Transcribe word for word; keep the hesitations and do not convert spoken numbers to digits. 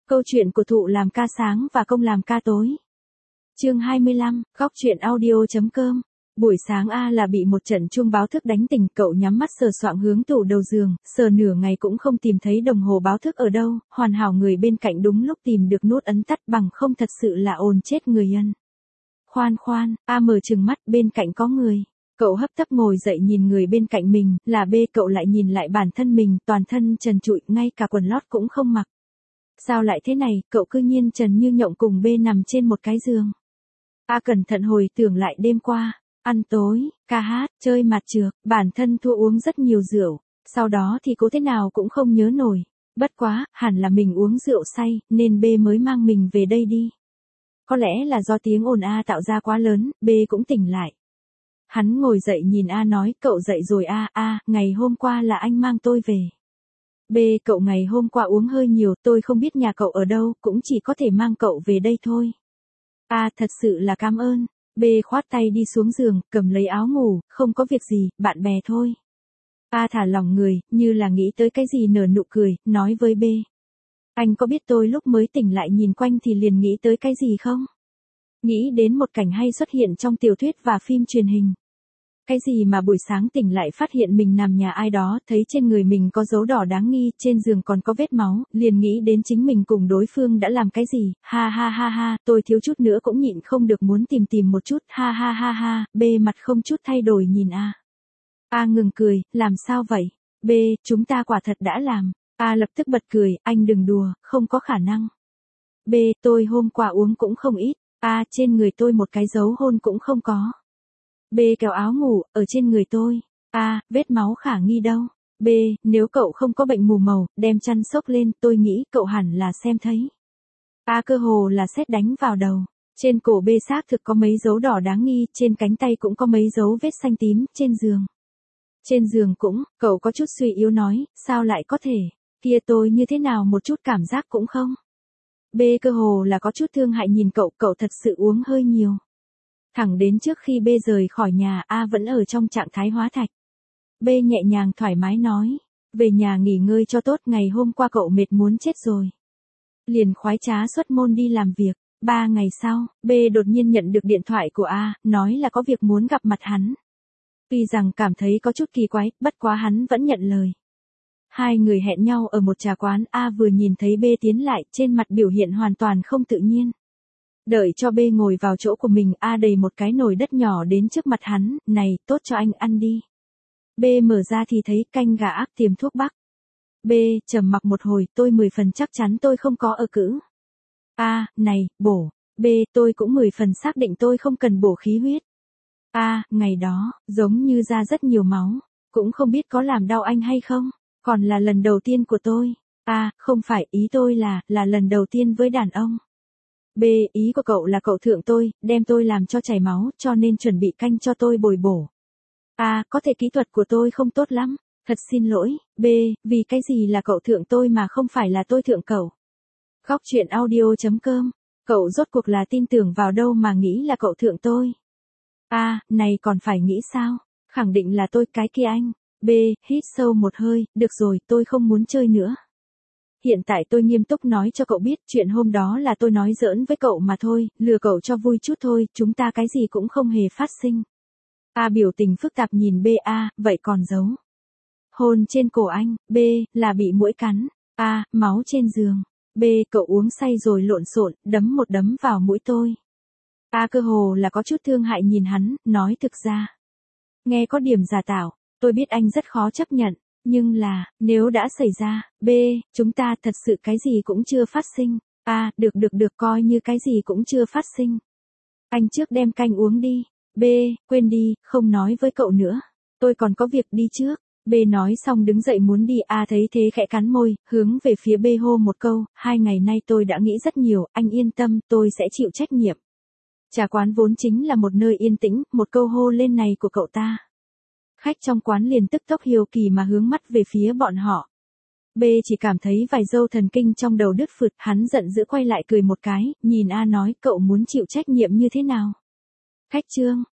Câu chuyện của thụ làm ca sáng và công làm ca tối. Chương hai mươi lăm, góc truyện audio.com. Buổi sáng A là bị một trận chuông báo thức đánh tỉnh, cậu nhắm mắt sờ soạng hướng tủ đầu giường, sờ nửa ngày cũng không tìm thấy đồng hồ báo thức ở đâu, hoàn hảo người bên cạnh đúng lúc tìm được nút ấn tắt, bằng không thật sự là ồn chết người ân. Khoan khoan, A mở trừng mắt, bên cạnh có người. Cậu hấp tấp ngồi dậy nhìn người bên cạnh mình, là B. Cậu lại nhìn lại bản thân mình, toàn thân trần trụi, ngay cả quần lót cũng không mặc. Sao lại thế này, cậu cư nhiên trần như nhộng cùng B nằm trên một cái giường. A cẩn thận hồi tưởng lại đêm qua, ăn tối, ca hát, chơi mặt trược, bản thân thua uống rất nhiều rượu, sau đó thì cố thế nào cũng không nhớ nổi. Bất quá, hẳn là mình uống rượu say, nên B mới mang mình về đây đi. Có lẽ là do tiếng ồn A tạo ra quá lớn, B cũng tỉnh lại. Hắn ngồi dậy nhìn A nói, cậu dậy rồi A, A, ngày hôm qua là anh mang tôi về. B. Cậu ngày hôm qua uống hơi nhiều, tôi không biết nhà cậu ở đâu, cũng chỉ có thể mang cậu về đây thôi. A. Thật sự là cảm ơn. B. Khoát tay đi xuống giường, cầm lấy áo ngủ, không có việc gì, bạn bè thôi. A. Thả lỏng người, như là nghĩ tới cái gì nở nụ cười, nói với B. Anh có biết tôi lúc mới tỉnh lại nhìn quanh thì liền nghĩ tới cái gì không? Nghĩ đến một cảnh hay xuất hiện trong tiểu thuyết và phim truyền hình. Cái gì mà buổi sáng tỉnh lại phát hiện mình nằm nhà ai đó, thấy trên người mình có dấu đỏ đáng nghi, trên giường còn có vết máu, liền nghĩ đến chính mình cùng đối phương đã làm cái gì, ha ha ha ha, tôi thiếu chút nữa cũng nhịn không được muốn tìm tìm một chút, ha ha ha ha, B mặt không chút thay đổi nhìn A. A ngừng cười, làm sao vậy? B, chúng ta quả thật đã làm. A lập tức bật cười, anh đừng đùa, không có khả năng. B, tôi hôm qua uống cũng không ít, A, trên người tôi một cái dấu hôn cũng không có. B kéo áo ngủ, ở trên người tôi. A, vết máu khả nghi đâu. B, nếu cậu không có bệnh mù màu, đem chăn xốc lên, tôi nghĩ cậu hẳn là xem thấy. A cơ hồ là sét đánh vào đầu. Trên cổ B xác thực có mấy dấu đỏ đáng nghi, trên cánh tay cũng có mấy dấu vết xanh tím, trên giường. Trên giường cũng, cậu có chút suy yếu nói, sao lại có thể, kia tôi như thế nào một chút cảm giác cũng không. B cơ hồ là có chút thương hại nhìn cậu, cậu thật sự uống hơi nhiều. Thẳng đến trước khi B rời khỏi nhà, A vẫn ở trong trạng thái hóa thạch. B nhẹ nhàng thoải mái nói, về nhà nghỉ ngơi cho tốt, ngày hôm qua cậu mệt muốn chết rồi. Liền khoái trá xuất môn đi làm việc. Ba ngày sau, B đột nhiên nhận được điện thoại của A, nói là có việc muốn gặp mặt hắn. Tuy rằng cảm thấy có chút kỳ quái, bất quá hắn vẫn nhận lời. Hai người hẹn nhau ở một trà quán, A vừa nhìn thấy B tiến lại, trên mặt biểu hiện hoàn toàn không tự nhiên. Đợi cho B ngồi vào chỗ của mình, A đầy một cái nồi đất nhỏ đến trước mặt hắn, này, tốt cho anh ăn đi. B mở ra thì thấy canh gà ác tiềm thuốc bắc. B trầm mặc một hồi, tôi mười phần chắc chắn tôi không có ở cữ. A, này, bổ. B, tôi cũng mười phần xác định tôi không cần bổ khí huyết. A, ngày đó, giống như ra rất nhiều máu, cũng không biết có làm đau anh hay không, còn là lần đầu tiên của tôi. A, không phải, ý tôi là, là lần đầu tiên với đàn ông. B, ý của cậu là cậu thượng tôi, đem tôi làm cho chảy máu, cho nên chuẩn bị canh cho tôi bồi bổ. A, có thể kỹ thuật của tôi không tốt lắm, thật xin lỗi. B, vì cái gì là cậu thượng tôi mà không phải là tôi thượng cậu? Góc truyện audio.com, cậu rốt cuộc là tin tưởng vào đâu mà nghĩ là cậu thượng tôi? A, này còn phải nghĩ sao? Khẳng định là tôi cái kia anh. B, hít sâu một hơi, được rồi, tôi không muốn chơi nữa. Hiện tại tôi nghiêm túc nói cho cậu biết, chuyện hôm đó là tôi nói giỡn với cậu mà thôi, lừa cậu cho vui chút thôi, chúng ta cái gì cũng không hề phát sinh. A biểu tình phức tạp nhìn B. A, vậy còn giấu? Hôn trên cổ anh. B, là bị muỗi cắn. A, máu trên giường. B, cậu uống say rồi lộn xộn, đấm một đấm vào mũi tôi. A cơ hồ là có chút thương hại nhìn hắn, nói thực ra. Nghe có điểm giả tạo, tôi biết anh rất khó chấp nhận. Nhưng là, nếu đã xảy ra, B, chúng ta thật sự cái gì cũng chưa phát sinh. A, được được được, coi như cái gì cũng chưa phát sinh. Anh trước đem canh uống đi. B, quên đi, không nói với cậu nữa. Tôi còn có việc đi trước. B nói xong đứng dậy muốn đi. A thấy thế khẽ cắn môi, hướng về phía B hô một câu, hai ngày nay tôi đã nghĩ rất nhiều, anh yên tâm, tôi sẽ chịu trách nhiệm. Trà quán vốn chính là một nơi yên tĩnh, một câu hô lên này của cậu ta. Khách trong quán liền tức tốc hiếu kỳ mà hướng mắt về phía bọn họ. B chỉ cảm thấy vài dâu thần kinh trong đầu đứt phượt, hắn giận dữ quay lại cười một cái, nhìn A nói, cậu muốn chịu trách nhiệm như thế nào? Khách Trương,